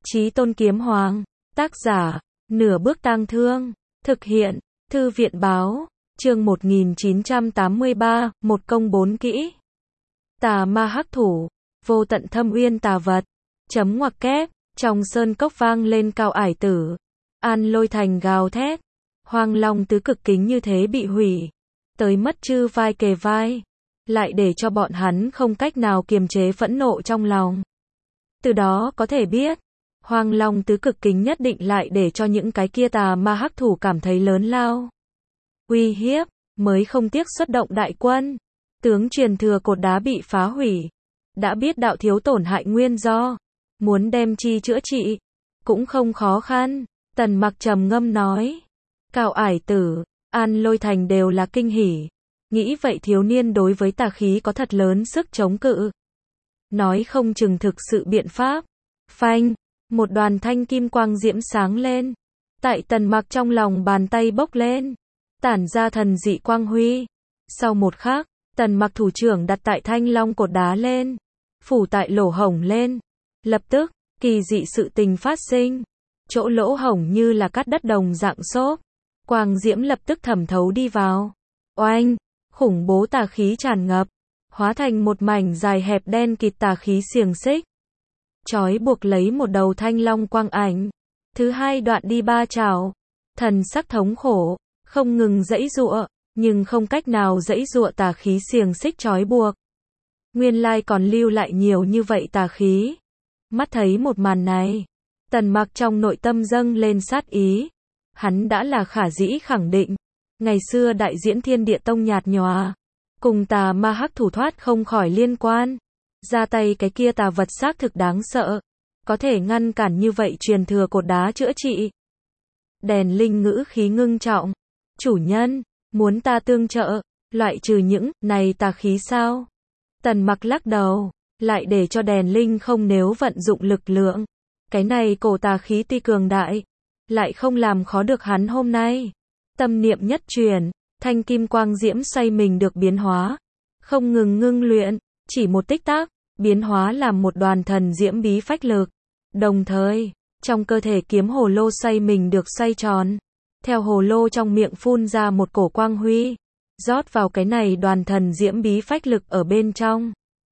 Chí Tôn Kiếm Hoàng. Tác giả, Nửa Bước Tang Thương. Thực hiện, Thư viện Báo. Chương 1983, một công bốn kỹ. Tà ma hắc thủ, vô tận thâm uyên tà vật. Chấm ngoặc kép, trong sơn cốc vang lên cao ải tử. An Lôi Thành gào thét. Hoang long tứ cực kính như thế bị hủy. Tới mất chư vai kề vai. Lại để cho bọn hắn không cách nào kiềm chế phẫn nộ trong lòng. Từ đó có thể biết, Hoang long tứ cực kính nhất định lại để cho những cái kia tà ma hắc thủ cảm thấy lớn lao uy hiếp, mới không tiếc xuất động đại quân. Tướng truyền thừa cột đá bị phá hủy. Đã biết đạo thiếu tổn hại nguyên do. Muốn đem chi chữa trị, cũng không khó khăn. Tần Mặc trầm ngâm nói. Cao ải tử, An Lôi Thành đều là kinh hỉ. Nghĩ vậy thiếu niên đối với tà khí có thật lớn sức chống cự. Nói không chừng thực sự biện pháp. Phanh, một đoàn thanh kim quang diễm sáng lên. Tại Tần Mặc trong lòng bàn tay bốc lên. Tản ra thần dị quang huy. Sau một khắc, Tần Mặc thủ trưởng đặt tại thanh long cột đá lên. Phủ tại lỗ hổng lên. Lập tức, kỳ dị sự tình phát sinh. Chỗ lỗ hổng như là cắt đất đồng dạng xốp. Quang diễm lập tức thẩm thấu đi vào. Oanh, khủng bố tà khí tràn ngập. Hóa thành một mảnh dài hẹp đen kịt tà khí xiềng xích. Trói buộc lấy một đầu thanh long quang ảnh. Thứ hai đoạn đi ba chảo. Thần sắc thống khổ, không ngừng giãy giụa, nhưng không cách nào giãy giụa tà khí xiềng xích trói buộc. Nguyên lai còn lưu lại nhiều như vậy tà khí. Mắt thấy một màn này, Tần Mặc trong nội tâm dâng lên sát ý. Hắn đã là khả dĩ khẳng định, ngày xưa đại diễn Thiên Địa Tông nhạt nhòa, cùng tà ma hắc thủ thoát không khỏi liên quan. Ra tay cái kia tà vật xác thực đáng sợ, có thể ngăn cản như vậy truyền thừa cột đá chữa trị. Đèn linh ngữ khí ngưng trọng. Chủ nhân, muốn ta tương trợ, loại trừ những này tà khí sao? Tần Mặc lắc đầu, lại để cho đèn linh không nếu vận dụng lực lượng. Cái này cổ tà khí tuy cường đại, lại không làm khó được hắn hôm nay. Tâm niệm nhất truyền, thanh kim quang diễm xoay mình được biến hóa. Không ngừng ngưng luyện, chỉ một tích tắc, biến hóa làm một đoàn thần diễm bí phách lực. Đồng thời, trong cơ thể kiếm hồ lô xoay mình được xoay tròn. Theo hồ lô trong miệng phun ra một cổ quang huy, rót vào cái này đoàn thần diễm bí phách lực ở bên trong.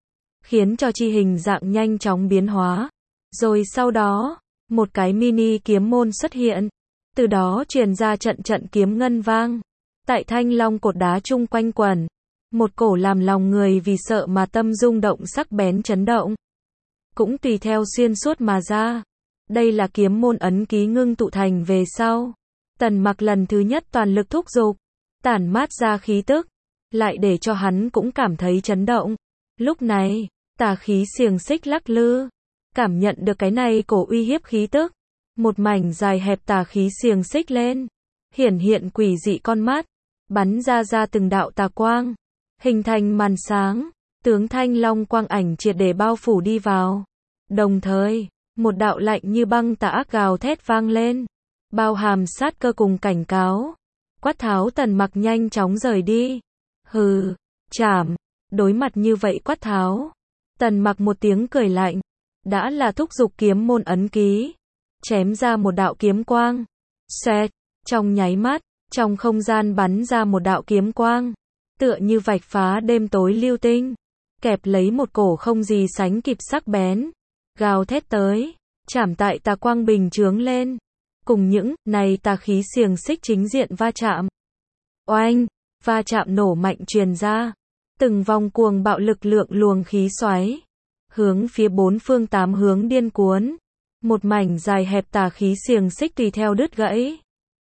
Khiến cho chi hình dạng nhanh chóng biến hóa. Rồi sau đó, một cái mini kiếm môn xuất hiện. Từ đó truyền ra trận trận kiếm ngân vang. Tại thanh long cột đá chung quanh quẩn. Một cổ làm lòng người vì sợ mà tâm rung động sắc bén chấn động. Cũng tùy theo xuyên suốt mà ra. Đây là kiếm môn ấn ký ngưng tụ thành về sau. Tần Mặc lần thứ nhất toàn lực thúc giục, tản mát ra khí tức, lại để cho hắn cũng cảm thấy chấn động. Lúc này, tà khí xiềng xích lắc lư, cảm nhận được cái này cổ uy hiếp khí tức. Một mảnh dài hẹp tà khí xiềng xích lên, hiển hiện quỷ dị con mắt, bắn ra từng đạo tà quang, hình thành màn sáng, tướng thanh long quang ảnh triệt để bao phủ đi vào. Đồng thời, một đạo lạnh như băng tà ác gào thét vang lên, bao hàm sát cơ cùng cảnh cáo. Quát tháo Tần Mặc nhanh chóng rời đi. Hừ, chảm. Đối mặt như vậy quát tháo, Tần Mặc một tiếng cười lạnh. Đã là thúc giục kiếm môn ấn ký. Chém ra một đạo kiếm quang. Xoẹt, trong nháy mắt, trong không gian bắn ra một đạo kiếm quang. Tựa như vạch phá đêm tối lưu tinh. Kẹp lấy một cổ không gì sánh kịp sắc bén. Gào thét tới, chảm tại tà quang bình chướng lên. Cùng những này tà khí xiềng xích chính diện va chạm. Oanh, va chạm nổ mạnh truyền ra. Từng vòng cuồng bạo lực lượng luồng khí xoáy. Hướng phía bốn phương tám hướng điên cuốn. Một mảnh dài hẹp tà khí xiềng xích tùy theo đứt gãy.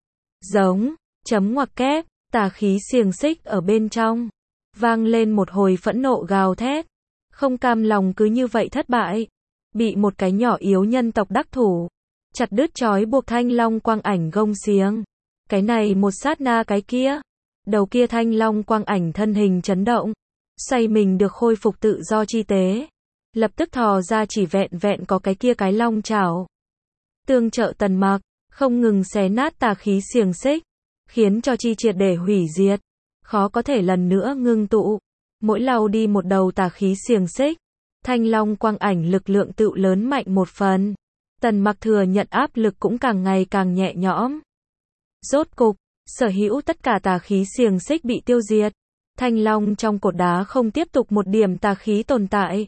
Giống, chấm ngoặc kép, tà khí xiềng xích ở bên trong. Vang lên một hồi phẫn nộ gào thét. Không cam lòng cứ như vậy thất bại. Bị một cái nhỏ yếu nhân tộc đắc thủ. Chặt đứt trói buộc thanh long quang ảnh gông xiềng. Cái này một sát na cái kia. Đầu kia thanh long quang ảnh thân hình chấn động. Xoay mình được khôi phục tự do chi tế. Lập tức thò ra chỉ vẹn vẹn có cái kia cái long chảo. Tương trợ Tần Mặc, không ngừng xé nát tà khí xiềng xích. Khiến cho chi triệt để hủy diệt. Khó có thể lần nữa ngưng tụ. Mỗi lau đi một đầu tà khí xiềng xích. Thanh long quang ảnh lực lượng tự lớn mạnh một phần. Tần Mặc thừa nhận áp lực cũng càng ngày càng nhẹ nhõm. Rốt cục, sở hữu tất cả tà khí xiềng xích bị tiêu diệt. Thanh long trong cột đá không tiếp tục một điểm tà khí tồn tại.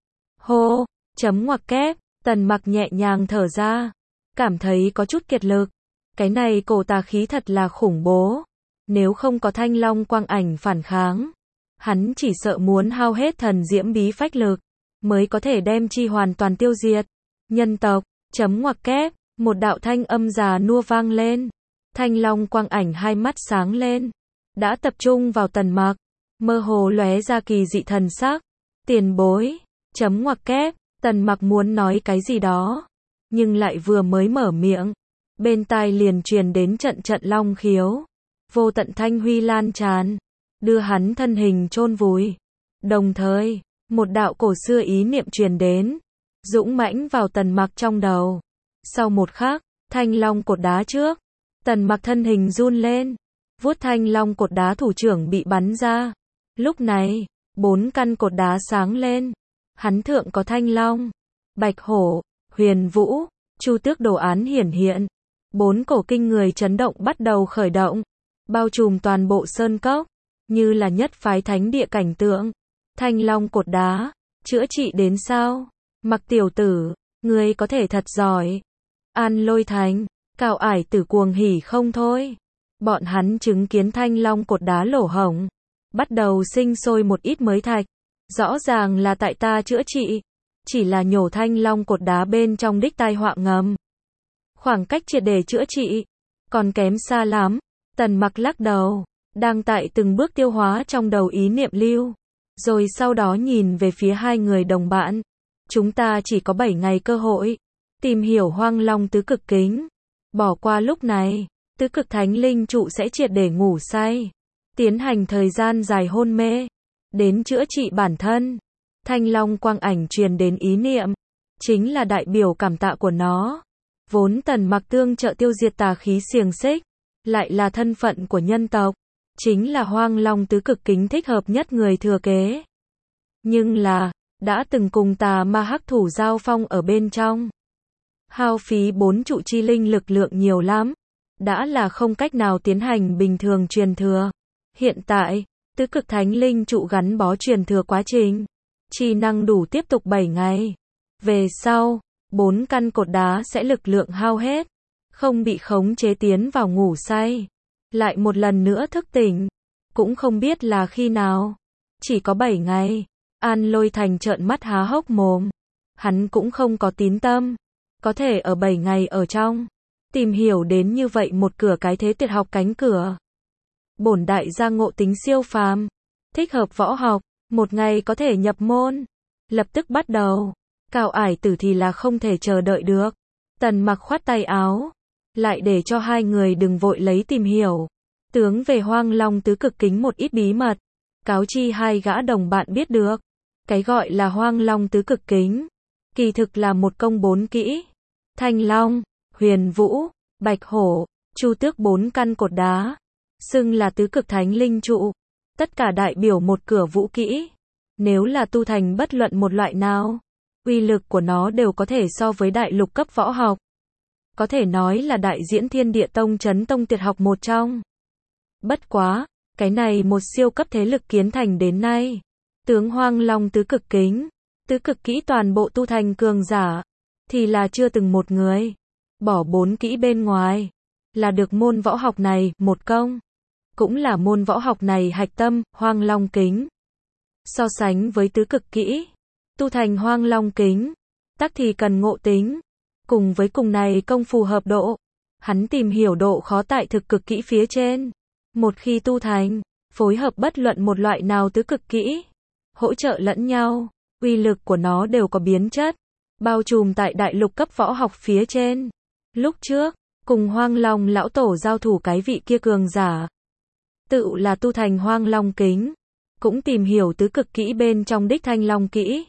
Hô, chấm ngoặc kép, Tần Mặc nhẹ nhàng thở ra, cảm thấy có chút kiệt lực. Cái này cổ tà khí thật là khủng bố. Nếu không có thanh long quang ảnh phản kháng, hắn chỉ sợ muốn hao hết thần diễm bí phách lực, mới có thể đem chi hoàn toàn tiêu diệt. Nhân tộc, chấm ngoặc kép, một đạo thanh âm già nua vang lên. Thanh long quang ảnh hai mắt sáng lên, đã tập trung vào Tần Mặc, mơ hồ lóe ra kỳ dị thần sắc. Tiền bối, chấm ngoặc kép, Tần Mặc muốn nói cái gì đó, nhưng lại vừa mới mở miệng, bên tai liền truyền đến trận trận long khiếu, vô tận thanh huy lan tràn, đưa hắn thân hình chôn vùi. Đồng thời, một đạo cổ xưa ý niệm truyền đến, dũng mãnh vào Tần Mặc trong đầu. Sau một khắc, thanh long cột đá trước, Tần Mặc thân hình run lên, vuốt thanh long cột đá thủ trưởng bị bắn ra. Lúc này, 4 căn cột đá sáng lên, hắn thượng có thanh long, bạch hổ, huyền vũ, chu tước đồ án hiển hiện. 4 cổ kinh người chấn động bắt đầu khởi động, bao trùm toàn bộ sơn cốc, như là nhất phái thánh địa cảnh tượng. Thanh long cột đá, chữa trị đến sao? Mặc tiểu tử, ngươi có thể thật giỏi. An Lôi Thành, Cao Ải Tử cuồng hỉ không thôi. Bọn hắn chứng kiến thanh long cột đá lỗ hổng, bắt đầu sinh sôi một ít mới thạch. Rõ ràng là tại ta chữa trị, chỉ là nhổ thanh long cột đá bên trong đích tai họa ngầm. Khoảng cách triệt để chữa trị, còn kém xa lắm. Tần Mặc lắc đầu, đang tại từng bước tiêu hóa trong đầu ý niệm lưu. Rồi sau đó nhìn về phía hai người đồng bạn. Chúng ta chỉ có 7 ngày cơ hội, tìm hiểu hoang long tứ cực kính. Bỏ qua lúc này, tứ cực thánh linh trụ sẽ triệt để ngủ say, tiến hành thời gian dài hôn mê, đến chữa trị bản thân. Thanh long quang ảnh truyền đến ý niệm, chính là đại biểu cảm tạ của nó. Vốn Tần Mặc tương trợ tiêu diệt tà khí xiềng xích, lại là thân phận của nhân tộc, chính là hoang long tứ cực kính thích hợp nhất người thừa kế. Nhưng là, đã từng cùng tà ma hắc thủ giao phong ở bên trong, hao phí 4 trụ chi linh lực lượng nhiều lắm, đã là không cách nào tiến hành bình thường truyền thừa. Hiện tại, tứ cực thánh linh trụ gắn bó truyền thừa quá trình, chi năng đủ tiếp tục 7 ngày. Về sau, 4 căn cột đá sẽ lực lượng hao hết, không bị khống chế tiến vào ngủ say, lại một lần nữa thức tỉnh, cũng không biết là khi nào. Chỉ có 7 ngày. An Lôi Thành trợn mắt há hốc mồm. Hắn cũng không có tín tâm, có thể ở 7 ngày ở trong, tìm hiểu đến như vậy một cửa cái thế tuyệt học cánh cửa. Bổn đại gia ngộ tính siêu phàm, thích hợp võ học, một ngày có thể nhập môn, lập tức bắt đầu. Cao Ải Tử thì là không thể chờ đợi được. Tần Mặc khoát tay áo, lại để cho hai người đừng vội lấy tìm hiểu tướng về hoang long tứ cực kính một ít bí mật, cáo chi hai gã đồng bạn biết được. Cái gọi là hoang long tứ cực kính, kỳ thực là một công 4 kỹ. Thanh long, huyền vũ, bạch hổ, chu tước 4 căn cột đá, xưng là tứ cực thánh linh trụ, tất cả đại biểu một cửa vũ kỹ. Nếu là tu thành bất luận một loại nào, uy lực của nó đều có thể so với đại lục cấp võ học. Có thể nói là đại diễn thiên địa tông chấn tông tuyệt học một trong. Bất quá, cái này một siêu cấp thế lực kiến thành đến nay, tướng hoang long tứ cực kính, tứ cực kỹ toàn bộ tu thành cường giả, thì là chưa từng một người. Bỏ 4 kỹ bên ngoài, là được môn võ học này một công. Cũng là môn võ học này hạch tâm, hoang long kính. So sánh với tứ cực kỹ, tu thành hoang long kính, tắc thì cần ngộ tính. Cùng với cùng này công phù hợp độ, hắn tìm hiểu độ khó tại thực cực kỹ phía trên. Một khi tu thành, phối hợp bất luận một loại nào tứ cực kỹ, hỗ trợ lẫn nhau, uy lực của nó đều có biến chất, bao trùm tại đại lục cấp võ học phía trên. Lúc trước, cùng hoang long lão tổ giao thủ cái vị kia cường giả, tự là tu thành hoang long kính, cũng tìm hiểu tứ cực kỹ bên trong đích thanh long kỹ,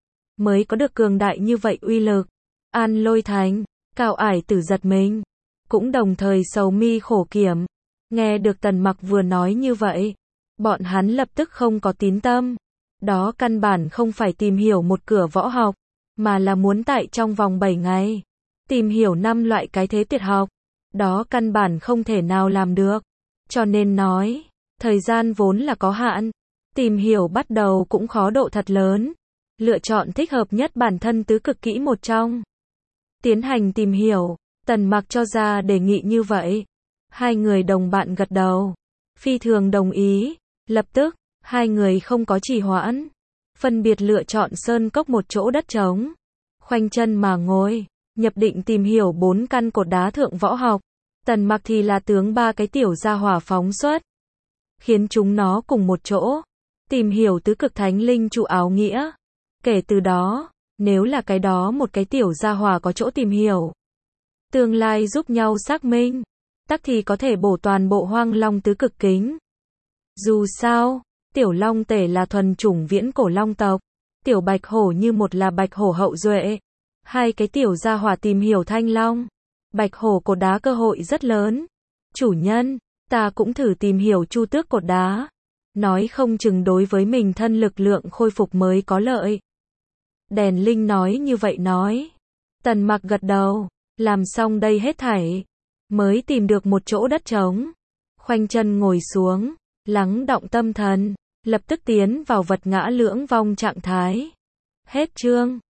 mới có được cường đại như vậy uy lực. An Lôi Thành, Cao Ải Tử giật mình, cũng đồng thời sầu mi khổ kiểm. Nghe được Tần Mặc vừa nói như vậy, bọn hắn lập tức không có tín tâm. Đó căn bản không phải tìm hiểu một cửa võ học, mà là muốn tại trong vòng 7 ngày, Tìm hiểu 5 loại cái thế tuyệt học. Đó căn bản không thể nào làm được. Cho nên nói, thời gian vốn là có hạn. Tìm hiểu bắt đầu cũng khó độ thật lớn. Lựa chọn thích hợp nhất bản thân tứ cực kỹ một trong. Tiến hành tìm hiểu, Tần Mặc cho ra đề nghị như vậy. Hai người đồng bạn gật đầu. Phi thường đồng ý. Lập tức, hai người không có trì hoãn. Phân biệt lựa chọn sơn cốc một chỗ đất trống. Khoanh chân mà ngồi, nhập định tìm hiểu 4 căn cột đá thượng võ học. Tần Mặc thì là tướng 3 cái tiểu gia hỏa phóng xuất. Khiến chúng nó cùng một chỗ. Tìm hiểu tứ cực thánh linh trụ áo nghĩa. Kể từ đó, nếu là cái đó một cái tiểu gia hỏa có chỗ tìm hiểu. Tương lai giúp nhau xác minh. Tắc thì có thể bổ toàn bộ hoang long tứ cực kính. Dù sao, tiểu long tể là thuần chủng viễn cổ long tộc. Tiểu bạch hổ như một là bạch hổ hậu duệ. Hai cái tiểu gia hỏa tìm hiểu thanh long. Bạch hổ cột đá cơ hội rất lớn. Chủ nhân, ta cũng thử tìm hiểu chu tước cột đá. Nói không chừng đối với mình thân lực lượng khôi phục mới có lợi. Đèn linh nói như vậy nói. Tần Mặc gật đầu. Làm xong đây hết thảy. Mới tìm được một chỗ đất trống. Khoanh chân ngồi xuống. Lắng đọng tâm thần. Lập tức tiến vào vật ngã lưỡng vong trạng thái. Hết chương.